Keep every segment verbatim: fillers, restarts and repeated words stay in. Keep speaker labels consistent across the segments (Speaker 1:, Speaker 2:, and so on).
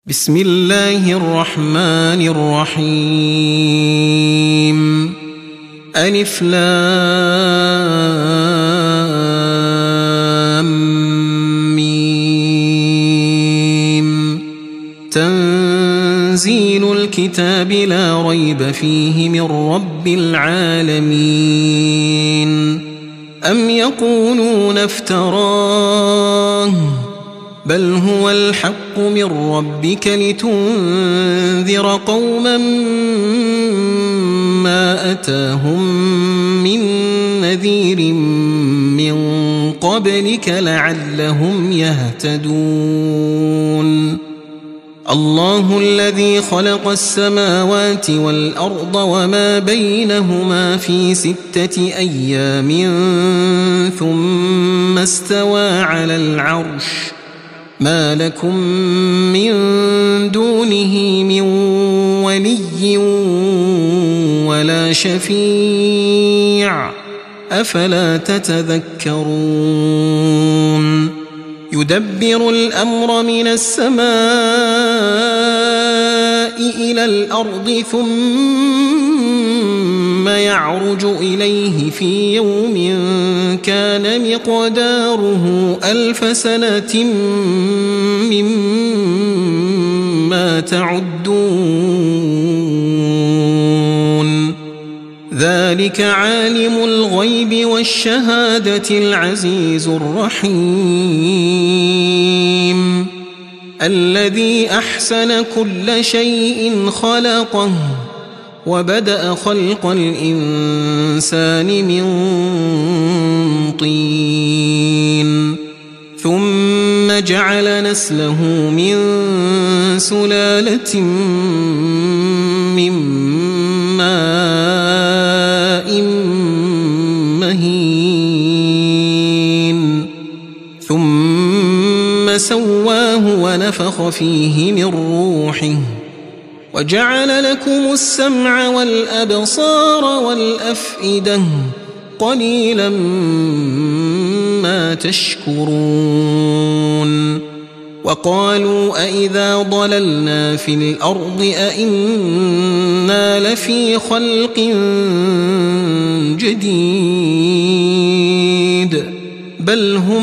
Speaker 1: بسم الله الرحمن الرحيم ألف لام ميم تنزيل الكتاب لا ريب فيه من رب العالمين أم يقولون افتراه بل هو الحق من ربك لتنذر قوما ما أتاهم من نذير من قبلك لعلهم يهتدون الله الذي خلق السماوات والأرض وما بينهما في ستة أيام ثم استوى على العرش ما لكم من دونه من ولي ولا شفيع أفلا تتذكرون يدبر الأمر من السماء إلى الأرض ثم يعرج إليه في يوم كان مقداره ألف سنة مما تعدون ذلك عالم الغيب والشهادة العزيز الرحيم الذي أحسن كل شيء خلقه وبدأ خلق الإنسان من طين ثم جعل نسله من سلالة من ماء مهين ثم سواه ونفخ فيه من روحه وجعل لكم السمع والأبصار والأفئدة قليلا ما تشكرون وقالوا أئذا ضللنا في الأرض أئنا لفي خلق جديد بل هم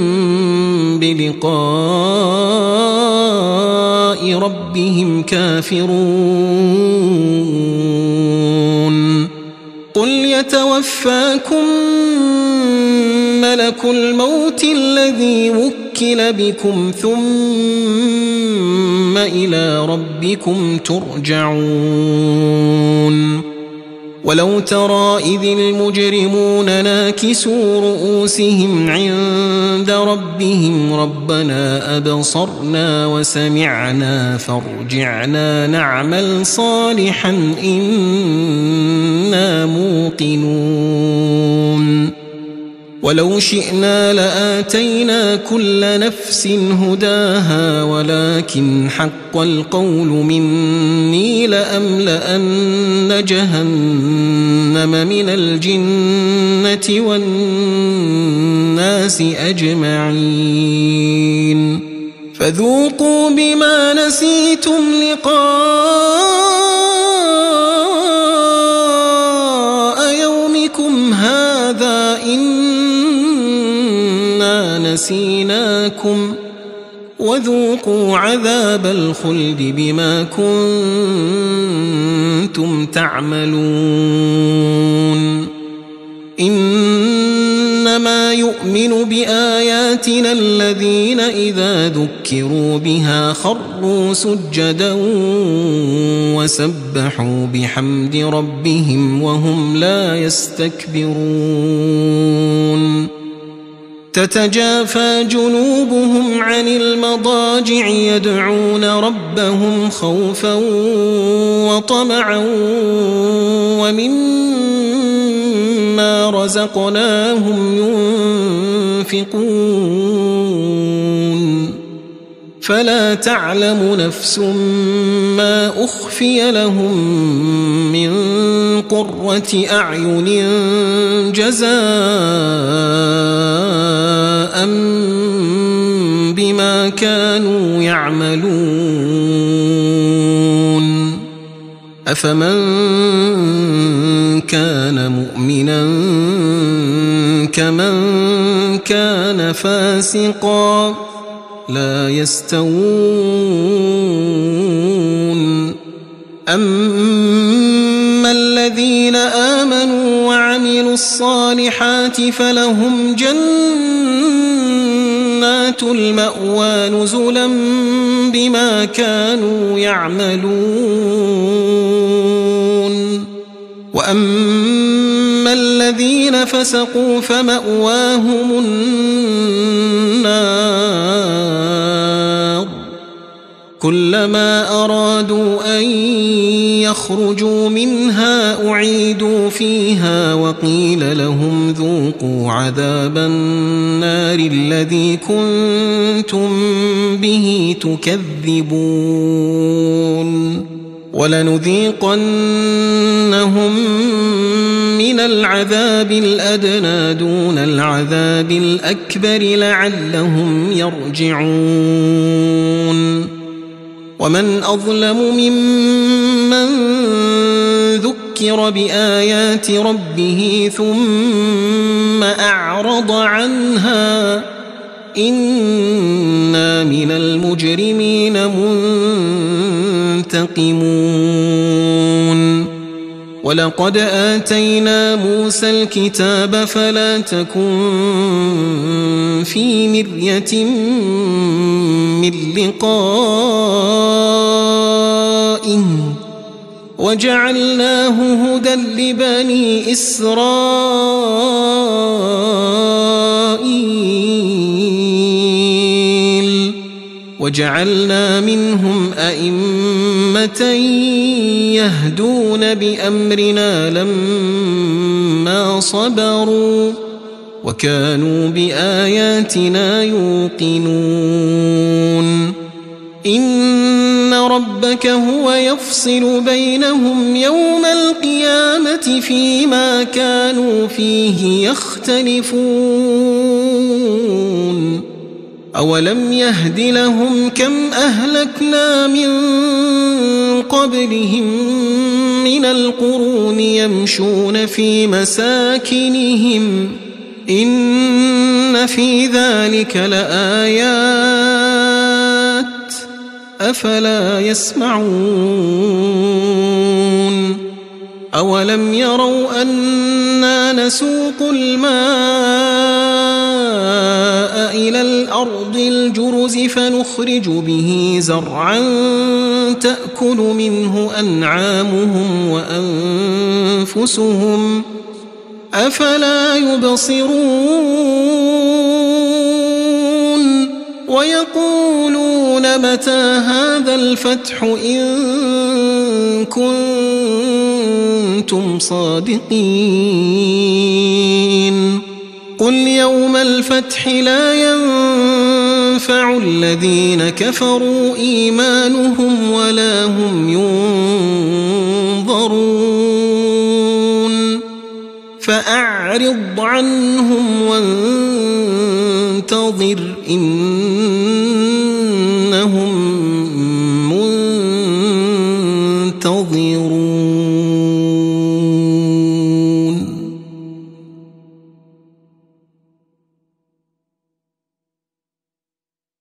Speaker 1: بلقاء ربهم كافرون قل يتوفاكم ملك الموت الذي وكل بكم ثم إلى ربكم ترجعون ولو ترى إذ المجرمون ناكسوا رؤوسهم عند ربهم ربنا أبصرنا وسمعنا فارجعنا نعمل صالحا إنا موقنون ولو شئنا لآتينا كل نفس هداها ولكن حق القول مني لأملأن جهنم من الجنة والناس أجمعين فذوقوا بما نسيتم لقاء يومكم هذا إنا نسيناكم وذوقوا عذاب الخلد بما كنتم تعملون إنما يؤمن بآياتنا الذين إذا ذكروا بها خروا سجدا وسبحوا بحمد ربهم وهم لا يستكبرون تتجافى جنوبهم عن المضاجع يدعون ربهم خوفا وطمعا ومما رزقناهم ينفقون فلا تعلم نفس ما أخفي لهم من قرة أعين جزاء بما كانوا يعملون. أفمن كان مؤمنا كمن كان فاسقا لا يستوون أما الذين آمنوا وعملوا الصالحات فلهم جنات المأوى نزلا بما كانوا يعملون وأما الذين فسقوا فمأواهم النار كلما أرادوا أن يخرجوا منها أعيدوا فيها وقيل لهم ذوقوا عذاب النار الذي كنتم به تكذبون ولنذيقنهم من العذاب الأدنى دون العذاب الأكبر لعلهم يرجعون ومن أظلم ممن ذكر بآيات ربه ثم أعرض عنها إنا من المجرمين منتقمون ولقد آتينا موسى الكتاب فلا تكن في مرية من لقائه وجعلناه هدى لبني إسرائيل وجعلنا منهم أئمة يهدون بأمرنا لما صبروا وكانوا بآياتنا يوقنون إن ربك هو يفصل بينهم يوم القيامة فيما كانوا فيه يختلفون أولم يهد لهم كم أهلكنا من قبلهم من القرون يمشون في مساكنهم إن في ذلك لآيات أفلا يسمعون أولم يروا أنا نسوق الماء إلى الأرض الجرز فنخرج به زرعا تأكل منه أنعامهم وأنفسهم أفلا يبصرون ويقولون متى هذا الفتح إن كنتم صادقين قل يوم الفتح لا ينفع الذين كفروا إيمانهم ولا هم ينظرون فأعرض عنهم وانتظر إن